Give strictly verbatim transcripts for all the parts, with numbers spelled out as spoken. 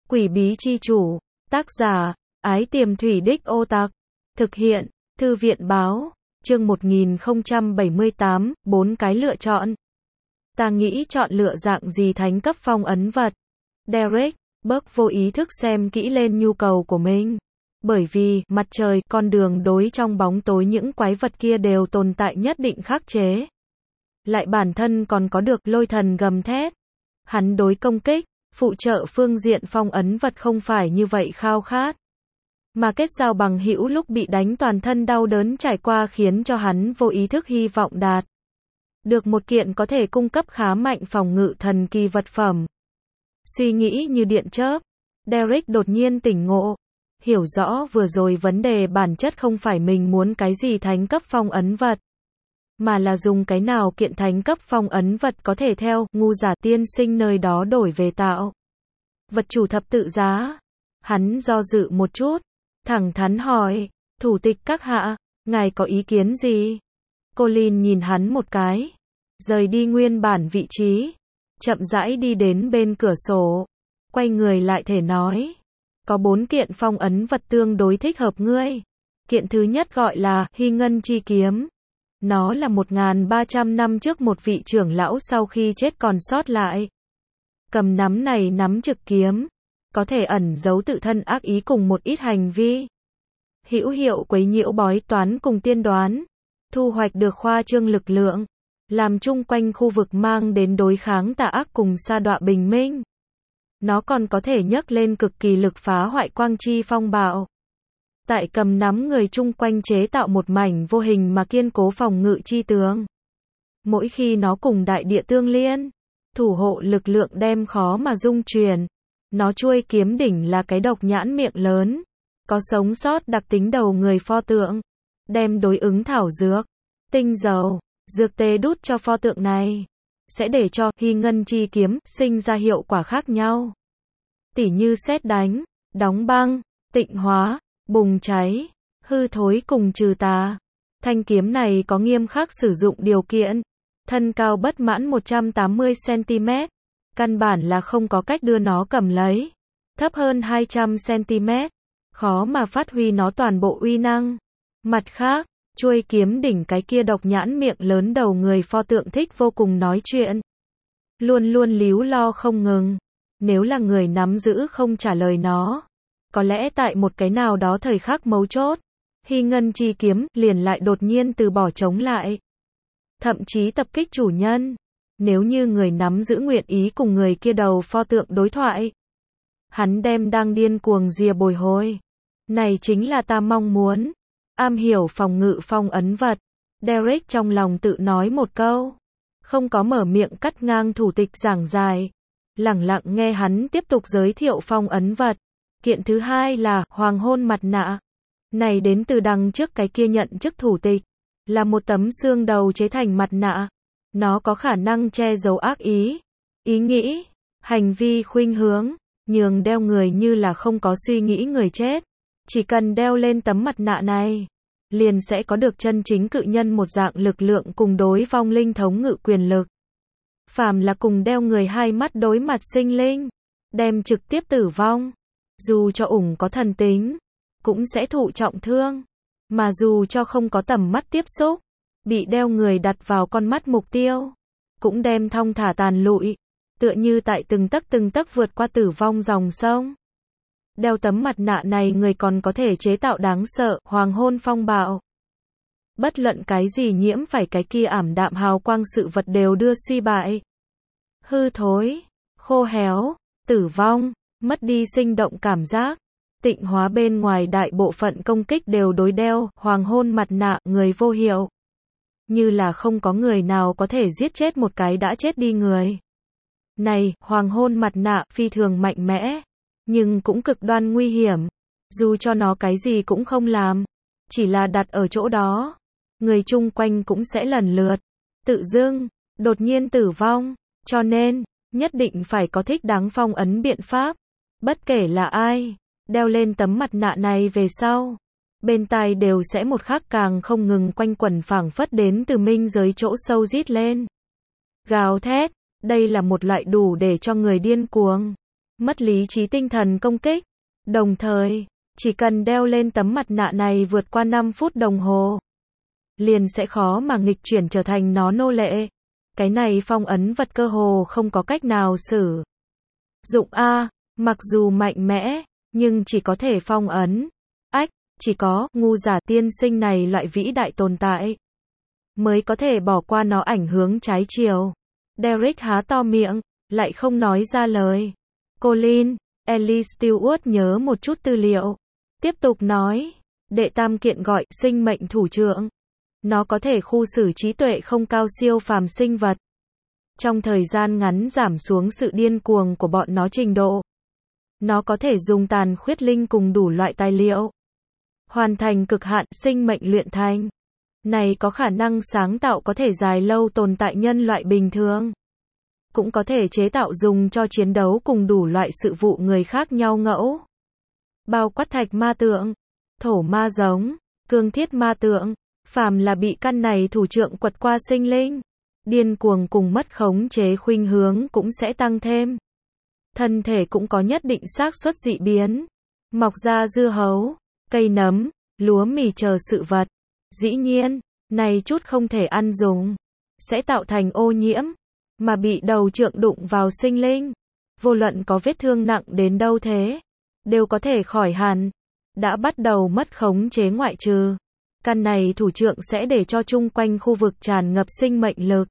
Quỷ bí chi chủ, tác giả, Ái Tiềm Thủy Đích Ô Tạc, thực hiện, Thư viện báo, chương một nghìn không trăm bảy mươi tám, bốn cái lựa chọn. Ta nghĩ chọn lựa dạng gì thánh cấp phong ấn vật. Derek, Burke vô ý thức xem kỹ lên nhu cầu của mình. Bởi vì, mặt trời, con đường đối trong bóng tối những quái vật kia đều tồn tại nhất định khắc chế. Lại bản thân còn có được lôi thần gầm thét. Hắn đối công kích, phụ trợ phương diện phong ấn vật không phải như vậy khao khát. Mà kết giao bằng hữu lúc bị đánh toàn thân đau đớn trải qua khiến cho hắn vô ý thức hy vọng đạt được một kiện có thể cung cấp khá mạnh phòng ngự thần kỳ vật phẩm. Suy nghĩ như điện chớp, Derek đột nhiên tỉnh ngộ, hiểu rõ vừa rồi vấn đề bản chất không phải mình muốn cái gì thánh cấp phong ấn vật, mà là dùng cái nào kiện thánh cấp phong ấn vật có thể theo ngu giả tiên sinh nơi đó đổi về tạo. Vật chủ thập tự giá. Hắn do dự một chút, thẳng thắn hỏi, thủ tịch các hạ, ngài có ý kiến gì? Colin nhìn hắn một cái, rời đi nguyên bản vị trí, chậm rãi đi đến bên cửa sổ, quay người lại thể nói, có bốn kiện phong ấn vật tương đối thích hợp ngươi. Kiện thứ nhất gọi là Hy Ngân Chi Kiếm. Nó là một nghìn ba trăm năm trước một vị trưởng lão sau khi chết còn sót lại. Cầm nắm này nắm trực kiếm, có thể ẩn giấu tự thân ác ý cùng một ít hành vi hữu hiệu quấy nhiễu bói toán cùng tiên đoán, thu hoạch được khoa trương lực lượng, làm chung quanh khu vực mang đến đối kháng tà ác cùng sa đọa bình minh. Nó còn có thể nhấc lên cực kỳ lực phá hoại quang chi phong bạo. Tại cầm nắm người chung quanh chế tạo một mảnh vô hình mà kiên cố phòng ngự chi tường. Mỗi khi nó cùng đại địa tương liên, thủ hộ lực lượng đem khó mà dung chuyển. Nó chuôi kiếm đỉnh là cái độc nhãn miệng lớn, có sống sót đặc tính đầu người pho tượng, đem đối ứng thảo dược, tinh dầu, dược tê đút cho pho tượng này, sẽ để cho Hy Ngân Chi Kiếm sinh ra hiệu quả khác nhau. Tỉ như sét đánh, đóng băng, tịnh hóa, bùng cháy, hư thối cùng trừ tà. Thanh kiếm này có nghiêm khắc sử dụng điều kiện, thân cao bất mãn một trăm tám mươi xăng ti mét, căn bản là không có cách đưa nó cầm lấy. Thấp hơn hai trăm xăng ti mét, khó mà phát huy nó toàn bộ uy năng. Mặt khác, chuôi kiếm đỉnh cái kia độc nhãn miệng lớn đầu người pho tượng thích vô cùng nói chuyện. Luôn luôn líu lo không ngừng. Nếu là người nắm giữ không trả lời nó, có lẽ tại một cái nào đó thời khắc mấu chốt, Hy Ngân Chi Kiếm liền lại đột nhiên từ bỏ chống lại. Thậm chí tập kích chủ nhân. Nếu như người nắm giữ nguyện ý cùng người kia đầu pho tượng đối thoại, hắn đem đang điên cuồng rìa bồi hồi. Này chính là ta mong muốn. Am hiểu phòng ngự phong ấn vật. Derek trong lòng tự nói một câu. Không có mở miệng cắt ngang thủ tịch giảng dài. Lẳng lặng nghe hắn tiếp tục giới thiệu phong ấn vật. Kiện thứ hai là Hoàng Hôn Mặt Nạ. Này đến từ đằng trước cái kia nhận chức thủ tịch. Là một tấm xương đầu chế thành mặt nạ. Nó có khả năng che giấu ác ý, ý nghĩ, hành vi khuynh hướng, nhường đeo người như là không có suy nghĩ người chết. Chỉ cần đeo lên tấm mặt nạ này, liền sẽ có được chân chính cự nhân một dạng lực lượng cùng đối vong linh thống ngự quyền lực. Phàm là cùng đeo người hai mắt đối mặt sinh linh, đem trực tiếp tử vong. Dù cho ủng có thần tính, cũng sẽ thụ trọng thương. Mà dù cho không có tầm mắt tiếp xúc, bị đeo người đặt vào con mắt mục tiêu, cũng đem thong thả tàn lụi, tựa như tại từng tấc từng tấc vượt qua tử vong dòng sông. Đeo tấm mặt nạ này người còn có thể chế tạo đáng sợ, hoàng hôn phong bạo. Bất luận cái gì nhiễm phải cái kia ảm đạm hào quang sự vật đều đưa suy bại. Hư thối, khô héo, tử vong, mất đi sinh động cảm giác. Tịnh hóa bên ngoài đại bộ phận công kích đều đối đeo, hoàng hôn mặt nạ, người vô hiệu. Như là không có người nào có thể giết chết một cái đã chết đi người. Này, hoàng hôn mặt nạ, phi thường mạnh mẽ, nhưng cũng cực đoan nguy hiểm. Dù cho nó cái gì cũng không làm, chỉ là đặt ở chỗ đó, người chung quanh cũng sẽ lần lượt, tự dưng, đột nhiên tử vong. Cho nên, nhất định phải có thích đáng phong ấn biện pháp. Bất kể là ai, đeo lên tấm mặt nạ này về sau, bên tai đều sẽ một khắc càng không ngừng quanh quẩn phảng phất đến từ minh giới chỗ sâu rít lên. Gào thét, đây là một loại đủ để cho người điên cuồng, mất lý trí tinh thần công kích. Đồng thời, chỉ cần đeo lên tấm mặt nạ này vượt qua năm phút đồng hồ, liền sẽ khó mà nghịch chuyển trở thành nó nô lệ. Cái này phong ấn vật cơ hồ không có cách nào sử dụng a, mặc dù mạnh mẽ, nhưng chỉ có thể phong ấn. Ách, chỉ có ngu giả tiên sinh này loại vĩ đại tồn tại mới có thể bỏ qua nó ảnh hưởng trái chiều. Derek há to miệng, lại không nói ra lời. Colin, Ellie Stewart nhớ một chút tư liệu. Tiếp tục nói, đệ tam kiện gọi sinh mệnh thủ trưởng. Nó có thể khu xử trí tuệ không cao siêu phàm sinh vật. Trong thời gian ngắn giảm xuống sự điên cuồng của bọn nó trình độ. Nó có thể dùng tàn khuyết linh cùng đủ loại tài liệu. Hoàn thành cực hạn sinh mệnh luyện thành. Này có khả năng sáng tạo có thể dài lâu tồn tại nhân loại bình thường. Cũng có thể chế tạo dùng cho chiến đấu cùng đủ loại sự vụ người khác nhau ngẫu. Bao quát thạch ma tượng, thổ ma giống, cương thiết ma tượng, phàm là bị căn này thủ trưởng quật qua sinh linh. Điên cuồng cùng mất khống chế khuynh hướng cũng sẽ tăng thêm. Thân thể cũng có nhất định xác suất dị biến. Mọc ra dưa hấu, cây nấm, lúa mì chờ sự vật. Dĩ nhiên, này chút không thể ăn dùng. Sẽ tạo thành ô nhiễm. Mà bị đầu trượng đụng vào sinh linh. Vô luận có vết thương nặng đến đâu thế. Đều có thể khỏi hẳn. Đã bắt đầu mất khống chế ngoại trừ. Căn này thủ trưởng sẽ để cho chung quanh khu vực tràn ngập sinh mệnh lực.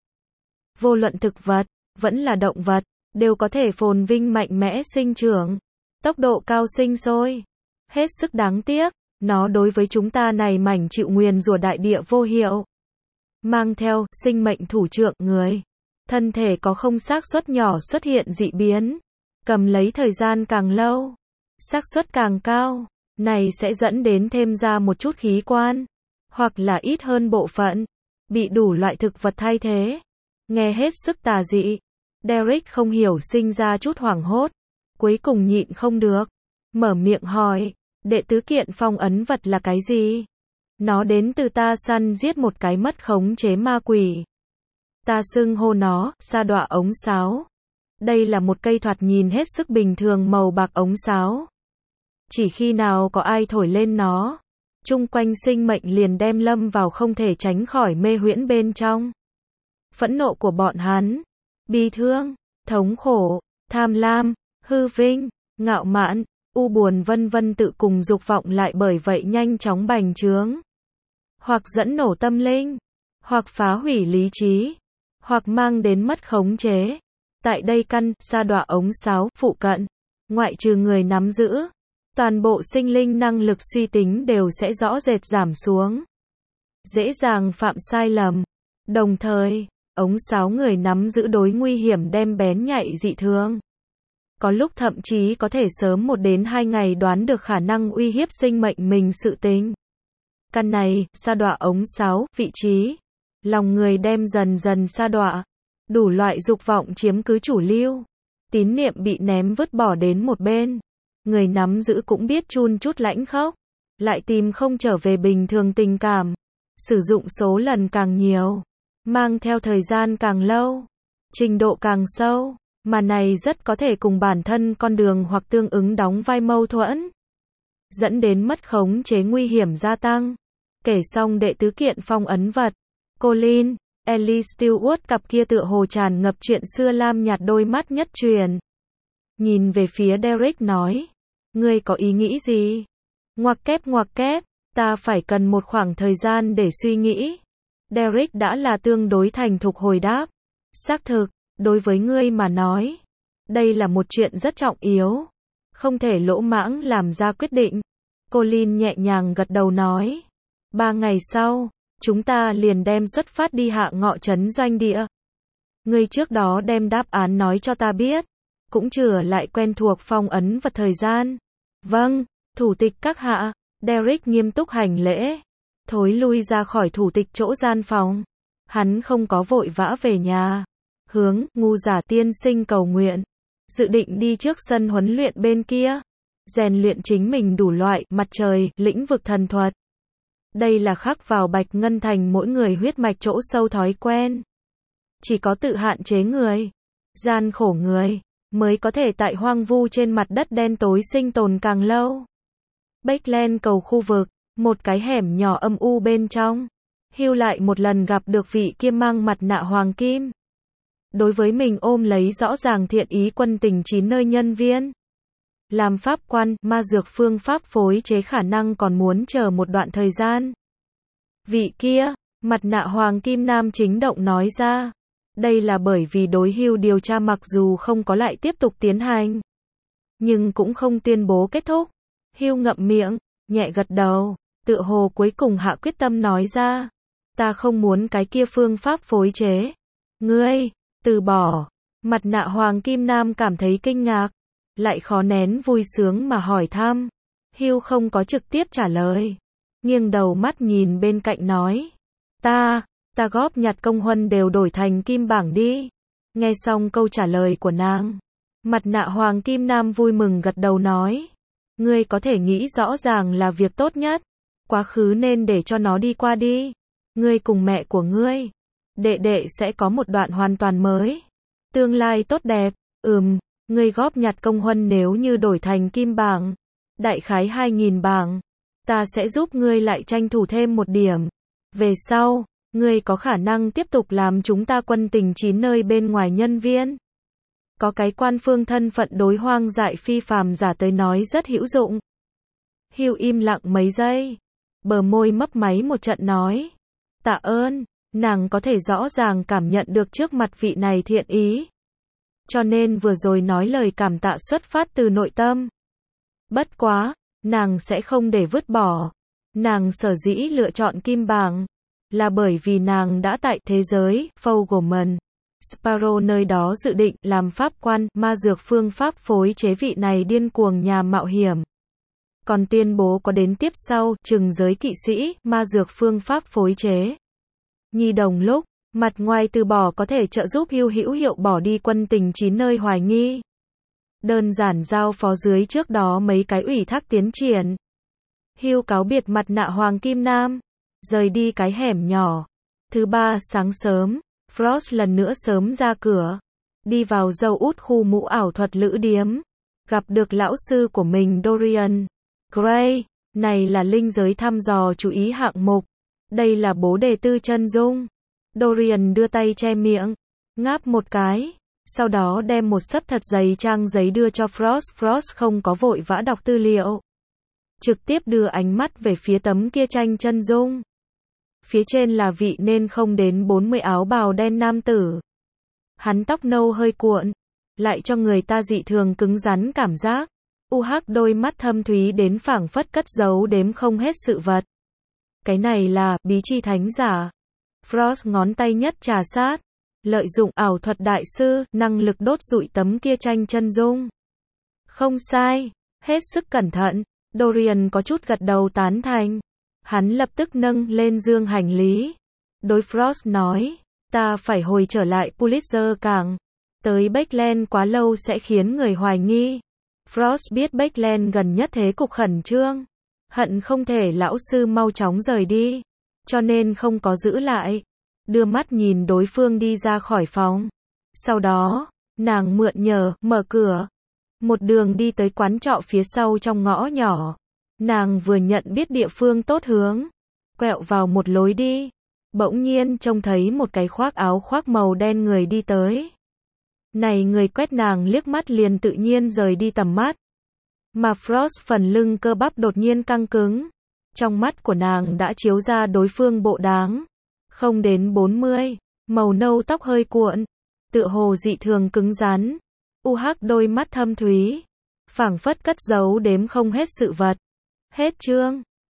Vô luận thực vật, vẫn là động vật, đều có thể phồn vinh mạnh mẽ sinh trưởng. Tốc độ cao sinh sôi. Hết sức đáng tiếc, nó đối với chúng ta này mảnh chịu nguyền rủa đại địa vô hiệu. Mang theo sinh mệnh thủ trưởng người. Thân thể có không xác suất nhỏ xuất hiện dị biến. Cầm lấy thời gian càng lâu. Xác suất càng cao. Này sẽ dẫn đến thêm ra một chút khí quan. Hoặc là ít hơn bộ phận. Bị đủ loại thực vật thay thế. Nghe hết sức tà dị. Derek không hiểu sinh ra chút hoảng hốt. Cuối cùng nhịn không được. Mở miệng hỏi. Đệ tứ kiện phong ấn vật là cái gì? Nó đến từ ta săn giết một cái mất khống chế ma quỷ. Ta xưng hô nó, sa đọa ống sáo. Đây là một cây thoạt nhìn hết sức bình thường màu bạc ống sáo. Chỉ khi nào có ai thổi lên nó, chung quanh sinh mệnh liền đem lâm vào không thể tránh khỏi mê huyễn bên trong. Phẫn nộ của bọn hắn, bi thương, thống khổ, tham lam, hư vinh, ngạo mạn, u buồn vân vân tự cùng dục vọng lại bởi vậy nhanh chóng bành trướng. Hoặc dẫn nổ tâm linh, hoặc phá hủy lý trí, hoặc mang đến mất khống chế. Tại đây căn, sa đọa ống sáo, phụ cận, ngoại trừ người nắm giữ, toàn bộ sinh linh năng lực suy tính đều sẽ rõ rệt giảm xuống. Dễ dàng phạm sai lầm. Đồng thời, ống sáo người nắm giữ đối nguy hiểm đem bén nhạy dị thường. Có lúc thậm chí có thể sớm một đến hai ngày đoán được khả năng uy hiếp sinh mệnh mình sự tình. Căn này, sa đọa ống sáo, vị trí. Lòng người đem dần dần sa đọa. Đủ loại dục vọng chiếm cứ chủ lưu. Tín niệm bị ném vứt bỏ đến một bên. Người nắm giữ cũng biết chun chút lãnh khốc. Lại tìm không trở về bình thường tình cảm. Sử dụng số lần càng nhiều. Mang theo thời gian càng lâu. Trình độ càng sâu. Mà này rất có thể cùng bản thân con đường hoặc tương ứng đóng vai mâu thuẫn. Dẫn đến mất khống chế nguy hiểm gia tăng. Kể xong đệ tứ kiện phong ấn vật. Colin, Ellie Stewart cặp kia tựa hồ tràn ngập chuyện xưa lam nhạt đôi mắt nhất truyền. Nhìn về phía Derek nói. Ngươi có ý nghĩ gì? Ngoặc kép ngoặc kép, ta phải cần một khoảng thời gian để suy nghĩ. Derek đã là tương đối thành thục hồi đáp. Xác thực, đối với ngươi mà nói. Đây là một chuyện rất trọng yếu. Không thể lỗ mãng làm ra quyết định. Colin nhẹ nhàng gật đầu nói. Ba ngày sau, chúng ta liền đem xuất phát đi hạ ngọ trấn doanh địa. Ngươi trước đó đem đáp án nói cho ta biết. Cũng chừa lại quen thuộc phong ấn vật thời gian. Vâng, thủ tịch các hạ. Derek nghiêm túc hành lễ. Thối lui ra khỏi thủ tịch chỗ gian phòng. Hắn không có vội vã về nhà. Hướng, ngu giả tiên sinh cầu nguyện. Dự định đi trước sân huấn luyện bên kia. Rèn luyện chính mình đủ loại, mặt trời, lĩnh vực thần thuật. Đây là khắc vào Bạch Ngân Thành mỗi người huyết mạch chỗ sâu thói quen. Chỉ có tự hạn chế người. Gian khổ người. mới có thể tại hoang vu trên mặt đất đen tối sinh tồn càng lâu. Backland cầu khu vực, một cái hẻm nhỏ âm u bên trong. Hugh lại một lần gặp được vị kia mang mặt nạ hoàng kim. Đối với mình ôm lấy rõ ràng thiện ý quân tình chín nơi nhân viên. Làm pháp quan, ma dược phương pháp phối chế khả năng còn muốn chờ một đoạn thời gian. Vị kia, mặt nạ hoàng kim nam chính động nói ra. Đây là bởi vì đối Hugh điều tra mặc dù không có lại tiếp tục tiến hành. Nhưng cũng không tuyên bố kết thúc. Hugh ngậm miệng, nhẹ gật đầu, tựa hồ cuối cùng hạ quyết tâm nói ra. Ta không muốn cái kia phương pháp phối chế. Ngươi, từ bỏ. Mặt nạ hoàng kim nam cảm thấy kinh ngạc, lại khó nén vui sướng mà hỏi thăm. Hugh không có trực tiếp trả lời. Nghiêng đầu mắt nhìn bên cạnh nói. Ta, ta góp nhặt công huân đều đổi thành kim bảng đi. Nghe xong câu trả lời của nàng. Mặt nạ hoàng kim nam vui mừng gật đầu nói. Ngươi có thể nghĩ rõ ràng là việc tốt nhất. Quá khứ nên để cho nó đi qua đi. Ngươi cùng mẹ của ngươi, đệ đệ sẽ có một đoạn hoàn toàn mới. Tương lai tốt đẹp, ừm, ngươi góp nhặt công huân nếu như đổi thành kim bảng. Đại khái hai nghìn bảng. Ta sẽ giúp ngươi lại tranh thủ thêm một điểm. Về sau, ngươi có khả năng tiếp tục làm chúng ta quân tình chín nơi bên ngoài nhân viên. Có cái quan phương thân phận đối hoang dại phi phàm giả tới nói rất hữu dụng. Hugh im lặng mấy giây. Bờ môi mấp máy một trận nói. Tạ ơn, nàng có thể rõ ràng cảm nhận được trước mặt vị này thiện ý. Cho nên vừa rồi nói lời cảm tạ xuất phát từ nội tâm. Bất quá, nàng sẽ không để vứt bỏ. Nàng sở dĩ lựa chọn kim bảng, là bởi vì nàng đã tại thế giới, Fogelman, Sparrow nơi đó dự định làm pháp quan, ma dược phương pháp phối chế vị này điên cuồng nhà mạo hiểm. Còn tuyên bố có đến tiếp sau, trừng giới kỵ sĩ, ma dược phương pháp phối chế. Nhi đồng lúc, mặt ngoài từ bỏ có thể trợ giúp Hugh hữu hiệu bỏ đi quân tình chín nơi hoài nghi. Đơn giản giao phó dưới trước đó mấy cái ủy thác tiến triển. Hugh cáo biệt mặt nạ hoàng kim nam, rời đi cái hẻm nhỏ. Thứ ba sáng sớm, Frost lần nữa sớm ra cửa, đi vào dâu út khu mũ ảo thuật lữ điếm, gặp được lão sư của mình Dorian Gray. Này là linh giới thăm dò chú ý hạng mục. Đây là bố đề tư chân dung. Dorian đưa tay che miệng, ngáp một cái, sau đó đem một xấp thật dày trang giấy đưa cho Frost. Frost không có vội vã đọc tư liệu, trực tiếp đưa ánh mắt về phía tấm kia tranh chân dung. Phía trên là vị nên không đến bốn mươi áo bào đen nam tử. Hắn tóc nâu hơi cuộn, lại cho người ta dị thường cứng rắn cảm giác. U hắc đôi mắt thâm thúy đến phảng phất cất giấu đếm không hết sự vật. Cái này là bí chi thánh giả. Frost ngón tay nhất trà sát, lợi dụng ảo thuật đại sư, năng lực đốt rụi tấm kia tranh chân dung. Không sai, hết sức cẩn thận. Dorian có chút gật đầu tán thành. Hắn lập tức nâng lên dương hành lý. Đối Frost nói, ta phải hồi trở lại Pulitzer cảng. Tới Backland quá lâu sẽ khiến người hoài nghi. Frost biết Backland gần nhất thế cục khẩn trương. Hận không thể lão sư mau chóng rời đi. Cho nên không có giữ lại. Đưa mắt nhìn đối phương đi ra khỏi phòng. Sau đó, nàng mượn nhờ, mở cửa. Một đường đi tới quán trọ phía sau trong ngõ nhỏ. Nàng vừa nhận biết địa phương tốt hướng. Quẹo vào một lối đi. Bỗng nhiên trông thấy một cái khoác áo khoác màu đen người đi tới. Này người quét nàng liếc mắt liền tự nhiên rời đi tầm mắt. Mà Frost phần lưng cơ bắp đột nhiên căng cứng. Trong mắt của nàng đã chiếu ra đối phương bộ đáng. Không đến bốn mươi, màu nâu tóc hơi cuộn. Tựa hồ dị thường cứng rắn. U hắc đôi mắt thâm thúy. Phảng phất cất giấu đếm không hết sự vật. Hết chương.